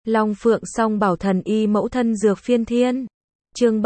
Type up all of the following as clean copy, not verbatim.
Long Phượng Song Bảo Thần Y Mẫu Thân Dược Phiên Thiên. Chương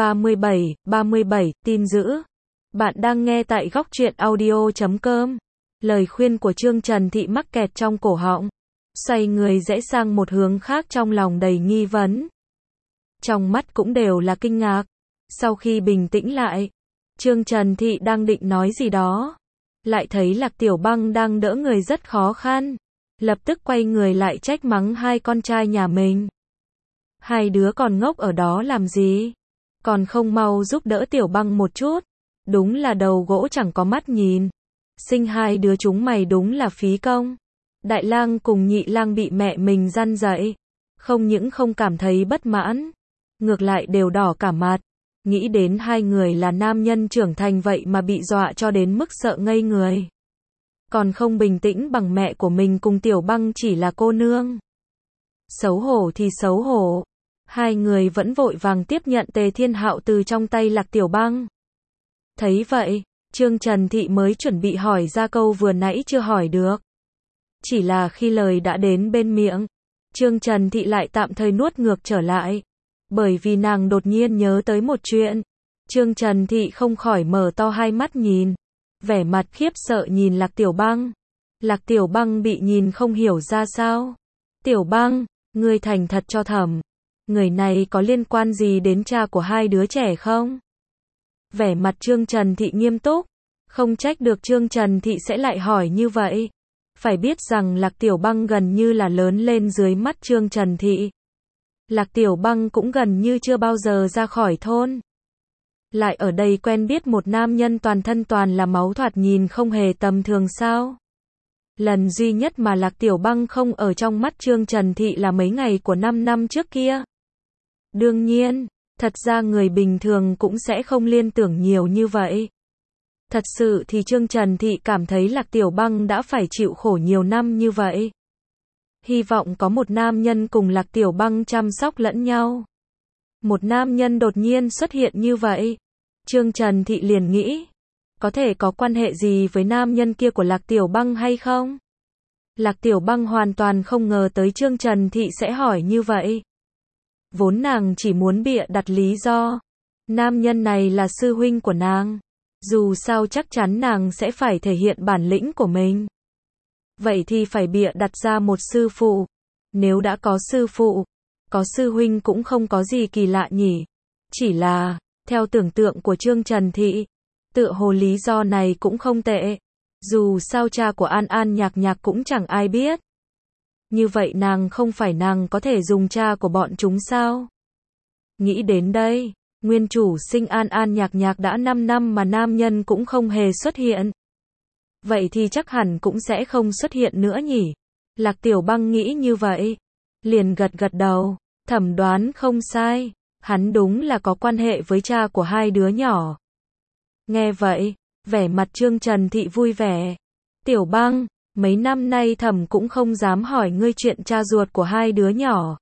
37, tin dữ. Bạn đang nghe tại góc truyện audio.com. Lời khuyên của Trương Trần Thị mắc kẹt trong cổ họng. Xoay người rẽ sang một hướng khác trong lòng đầy nghi vấn. Trong mắt cũng đều là kinh ngạc. Sau khi bình tĩnh lại, Trương Trần Thị đang định nói gì đó. Lại thấy Lạc Tiểu Băng đang đỡ người rất khó khăn. Lập tức quay người lại trách mắng hai con trai nhà mình. Hai đứa còn ngốc ở đó làm gì? Còn không mau giúp đỡ Tiểu Băng một chút. Đúng là đầu gỗ chẳng có mắt nhìn. Sinh hai đứa chúng mày đúng là phí công. Đại lang cùng nhị lang bị mẹ mình răn dạy. Không những không cảm thấy bất mãn. Ngược lại đều đỏ cả mặt. Nghĩ đến hai người là nam nhân trưởng thành vậy mà bị dọa cho đến mức sợ ngây người. Còn không bình tĩnh bằng mẹ của mình cùng Tiểu Băng chỉ là cô nương. Xấu hổ thì xấu hổ. Hai người vẫn vội vàng tiếp nhận Tề Thiên Hạo từ trong tay Lạc Tiểu Băng. Thấy vậy, Trương Trần Thị mới chuẩn bị hỏi ra câu vừa nãy chưa hỏi được. Chỉ là khi lời đã đến bên miệng, Trương Trần Thị lại tạm thời nuốt ngược trở lại. Bởi vì nàng đột nhiên nhớ tới một chuyện. Trương Trần Thị không khỏi mở to hai mắt nhìn. Vẻ mặt khiếp sợ nhìn Lạc Tiểu Băng. Lạc Tiểu Băng bị nhìn không hiểu ra sao. Tiểu Băng, ngươi thành thật cho thẩm. Người này có liên quan gì đến cha của hai đứa trẻ không? Vẻ mặt Trương Trần Thị nghiêm túc. Không trách được Trương Trần Thị sẽ lại hỏi như vậy. Phải biết rằng Lạc Tiểu Băng gần như là lớn lên dưới mắt Trương Trần Thị. Lạc Tiểu Băng cũng gần như chưa bao giờ ra khỏi thôn. Lại ở đây quen biết một nam nhân toàn thân toàn là máu thoạt nhìn không hề tầm thường sao. Lần duy nhất mà Lạc Tiểu Băng không ở trong mắt Trương Trần Thị là mấy ngày của 5 năm trước kia. Đương nhiên, thật ra người bình thường cũng sẽ không liên tưởng nhiều như vậy. Thật sự thì Trương Trần Thị cảm thấy Lạc Tiểu Băng đã phải chịu khổ nhiều năm như vậy. Hy vọng có một nam nhân cùng Lạc Tiểu Băng chăm sóc lẫn nhau. Một nam nhân đột nhiên xuất hiện như vậy. Trương Trần Thị liền nghĩ, có thể có quan hệ gì với nam nhân kia của Lạc Tiểu Băng hay không? Lạc Tiểu Băng hoàn toàn không ngờ tới Trương Trần Thị sẽ hỏi như vậy. Vốn nàng chỉ muốn bịa đặt lý do. Nam nhân này là sư huynh của nàng. Dù sao chắc chắn nàng sẽ phải thể hiện bản lĩnh của mình. Vậy thì phải bịa đặt ra một sư phụ. Nếu đã có sư phụ, có sư huynh cũng không có gì kỳ lạ nhỉ. Chỉ là, theo tưởng tượng của Trương Trần Thị, tựa hồ lý do này cũng không tệ. Dù sao cha của An An Nhạc Nhạc cũng chẳng ai biết. Như vậy nàng không phải nàng có thể dùng cha của bọn chúng sao? Nghĩ đến đây, nguyên chủ sinh An An Nhạc Nhạc đã 5 năm mà nam nhân cũng không hề xuất hiện. Vậy thì chắc hẳn cũng sẽ không xuất hiện nữa nhỉ? Lạc Tiểu Băng nghĩ như vậy. Liền gật gật đầu. Thẩm đoán không sai. Hắn đúng là có quan hệ với cha của hai đứa nhỏ. Nghe vậy, vẻ mặt Trương Trần Thị vui vẻ. Tiểu Băng, mấy năm nay thẩm cũng không dám hỏi ngươi chuyện cha ruột của hai đứa nhỏ.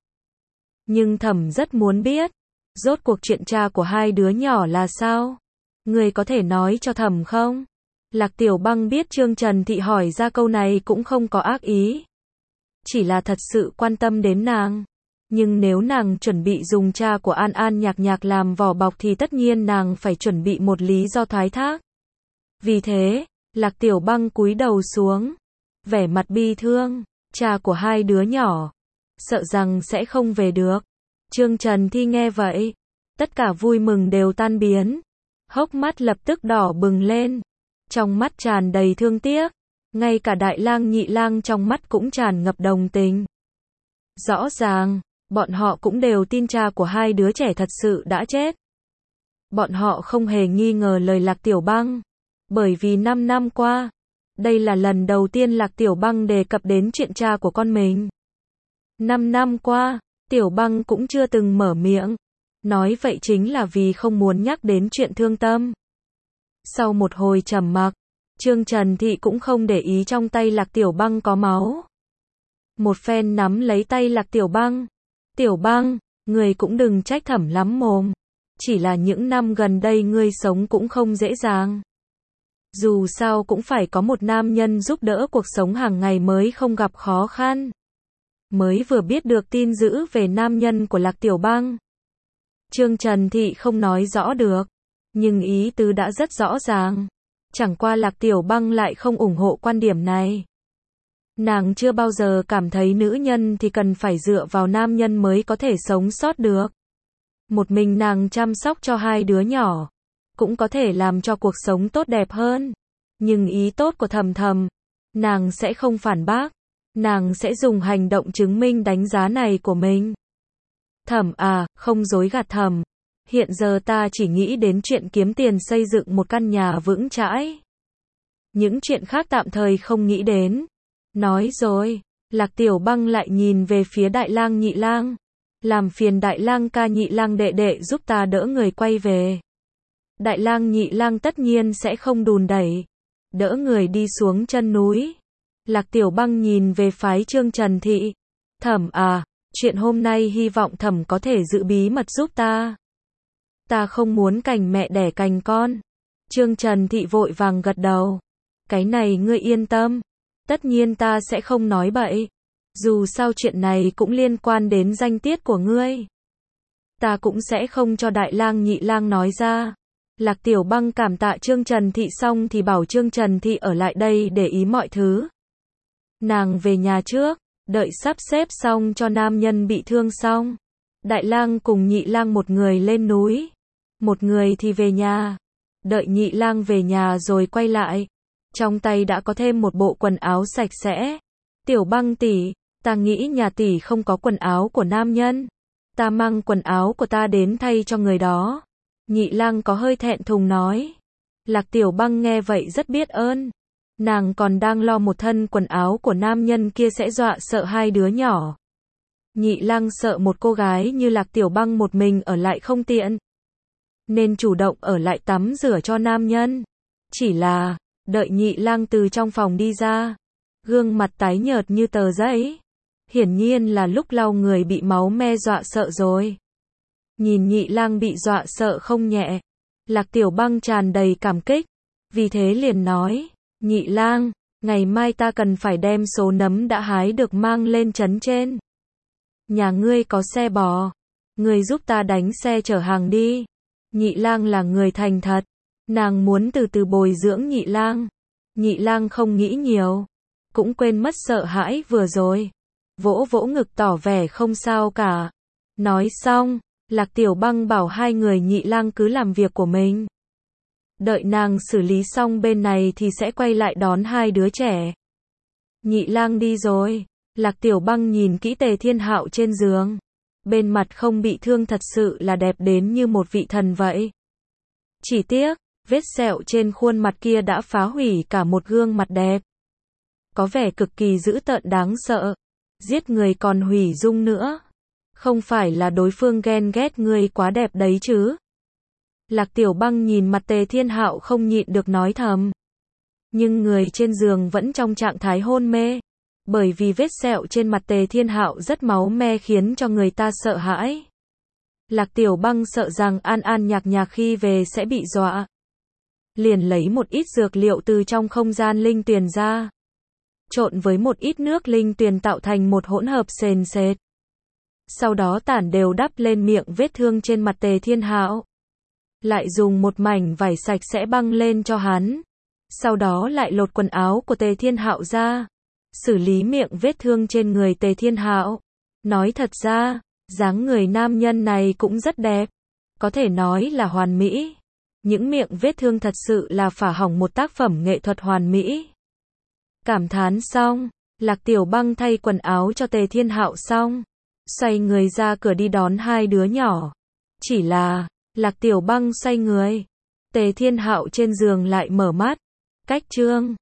Nhưng thẩm rất muốn biết. Rốt cuộc chuyện cha của hai đứa nhỏ là sao? Ngươi có thể nói cho thẩm không? Lạc Tiểu Băng biết Trương Trần Thị hỏi ra câu này cũng không có ác ý. Chỉ là thật sự quan tâm đến nàng. Nhưng nếu nàng chuẩn bị dùng cha của An An Nhạc Nhạc làm vỏ bọc thì tất nhiên nàng phải chuẩn bị một lý do thoái thác. Vì thế, Lạc Tiểu Băng cúi đầu xuống. Vẻ mặt bi thương, cha của hai đứa nhỏ. Sợ rằng sẽ không về được. Trương Trần Thị nghe vậy. Tất cả vui mừng đều tan biến. Hốc mắt lập tức đỏ bừng lên. Trong mắt tràn đầy thương tiếc. Ngay cả đại lang nhị lang trong mắt cũng tràn ngập đồng tình. Rõ ràng, bọn họ cũng đều tin cha của hai đứa trẻ thật sự đã chết. Bọn họ không hề nghi ngờ lời Lạc Tiểu Băng. Bởi vì 5 năm qua, đây là lần đầu tiên Lạc Tiểu Băng đề cập đến chuyện cha của con mình. 5 năm qua, Tiểu Băng cũng chưa từng mở miệng. Nói vậy chính là vì không muốn nhắc đến chuyện thương tâm. Sau một hồi trầm mặc, Trương Trần Thị cũng không để ý trong tay Lạc Tiểu Băng có máu. Một phen nắm lấy tay Lạc Tiểu Băng. Tiểu Băng, ngươi cũng đừng trách thẩm lắm mồm. Chỉ là những năm gần đây ngươi sống cũng không dễ dàng. Dù sao cũng phải có một nam nhân giúp đỡ cuộc sống hàng ngày mới không gặp khó khăn. mới vừa biết được tin dữ về nam nhân của Lạc Tiểu Băng. Trương Trần Thị không nói rõ được, nhưng ý tứ đã rất rõ ràng. Chẳng qua Lạc Tiểu Băng lại không ủng hộ quan điểm này. Nàng chưa bao giờ cảm thấy nữ nhân thì cần phải dựa vào nam nhân mới có thể sống sót được. Một mình nàng chăm sóc cho hai đứa nhỏ, cũng có thể làm cho cuộc sống tốt đẹp hơn. Nhưng ý tốt của Thầm Thầm, nàng sẽ không phản bác. Nàng sẽ dùng hành động chứng minh đánh giá này của mình. Thầm à, không dối gạt Thầm. Hiện giờ ta chỉ nghĩ đến chuyện kiếm tiền xây dựng một căn nhà vững chãi. Những chuyện khác tạm thời không nghĩ đến. Nói rồi, Lạc Tiểu Băng lại nhìn về phía Đại Lang Nhị Lang. Làm phiền Đại Lang ca Nhị Lang đệ đệ giúp ta đỡ người quay về. Đại Lang Nhị Lang tất nhiên sẽ không đùn đẩy, đỡ người đi xuống chân núi. Lạc Tiểu Băng nhìn về phái Trương Trần Thị. Thẩm à, chuyện hôm nay hy vọng Thẩm có thể giữ bí mật giúp ta. Ta không muốn cành mẹ đẻ cành con. Trương Trần Thị vội vàng gật đầu. Cái này ngươi yên tâm. Tất nhiên ta sẽ không nói bậy. Dù sao chuyện này cũng liên quan đến danh tiết của ngươi. Ta cũng sẽ không cho Đại Lang Nhị Lang nói ra. Lạc Tiểu Băng cảm tạ Trương Trần Thị xong thì bảo Trương Trần Thị ở lại đây để ý mọi thứ. Nàng về nhà trước, đợi sắp xếp xong cho nam nhân bị thương xong. Đại Lang cùng Nhị Lang một người lên núi, một người thì về nhà. Đợi Nhị Lang về nhà rồi quay lại. Trong tay đã có thêm một bộ quần áo sạch sẽ. Tiểu Băng tỷ, ta nghĩ nhà tỷ không có quần áo của nam nhân. Ta mang quần áo của ta đến thay cho người đó. Nhị Lang có hơi thẹn thùng nói. Lạc Tiểu Băng nghe vậy rất biết ơn. Nàng còn đang lo một thân quần áo của nam nhân kia sẽ dọa sợ hai đứa nhỏ. Nhị Lang sợ một cô gái như Lạc Tiểu Băng một mình ở lại không tiện, nên chủ động ở lại tắm rửa cho nam nhân. Chỉ là, đợi Nhị Lang từ trong phòng đi ra, gương mặt tái nhợt như tờ giấy. Hiển nhiên là lúc lau người bị máu me dọa sợ rồi. Nhìn Nhị Lang bị dọa sợ không nhẹ, Lạc Tiểu Băng tràn đầy cảm kích, vì thế liền nói, Nhị Lang, ngày mai ta cần phải đem số nấm đã hái được mang lên trấn trên. Nhà ngươi có xe bò, ngươi giúp ta đánh xe chở hàng đi. Nhị Lang là người thành thật, nàng muốn từ từ bồi dưỡng Nhị Lang. Nhị Lang không nghĩ nhiều, cũng quên mất sợ hãi vừa rồi, vỗ vỗ ngực tỏ vẻ không sao cả. Nói xong, Lạc Tiểu Băng bảo hai người Nhị Lang cứ làm việc của mình. Đợi nàng xử lý xong bên này thì sẽ quay lại đón hai đứa trẻ. Nhị Lang đi rồi, Lạc Tiểu Băng nhìn kỹ Tề Thiên Hạo trên giường. Bên mặt không bị thương thật sự là đẹp đến như một vị thần vậy. Chỉ tiếc, vết sẹo trên khuôn mặt kia đã phá hủy cả một gương mặt đẹp. Có vẻ cực kỳ dữ tợn đáng sợ. Giết người còn hủy dung nữa. Không phải là đối phương ghen ghét ngươi quá đẹp đấy chứ? Lạc Tiểu Băng nhìn mặt Tề Thiên Hạo không nhịn được nói thầm. Nhưng người trên giường vẫn trong trạng thái hôn mê. Bởi vì vết sẹo trên mặt Tề Thiên Hạo rất máu me khiến cho người ta sợ hãi. Lạc Tiểu Băng sợ rằng An An Nhạc Nhạc khi về sẽ bị dọa. Liền lấy một ít dược liệu từ trong không gian linh tuyền ra. Trộn với một ít nước linh tuyền tạo thành một hỗn hợp sền sệt. Sau đó tản đều đắp lên miệng vết thương trên mặt Tề Thiên Hạo. Lại dùng một mảnh vải sạch sẽ băng lên cho hắn. Sau đó lại lột quần áo của Tề Thiên Hạo ra. Xử lý miệng vết thương trên người Tề Thiên Hạo. Nói thật ra, dáng người nam nhân này cũng rất đẹp. Có thể nói là hoàn mỹ. Những miệng vết thương thật sự là phá hỏng một tác phẩm nghệ thuật hoàn mỹ. Cảm thán xong, Lạc Tiểu Băng thay quần áo cho Tề Thiên Hạo xong. Xoay người ra cửa đi đón hai đứa nhỏ. Chỉ là, Lạc Tiểu Băng xoay người. Tề Thiên Hạo trên giường lại mở mắt. Cách chương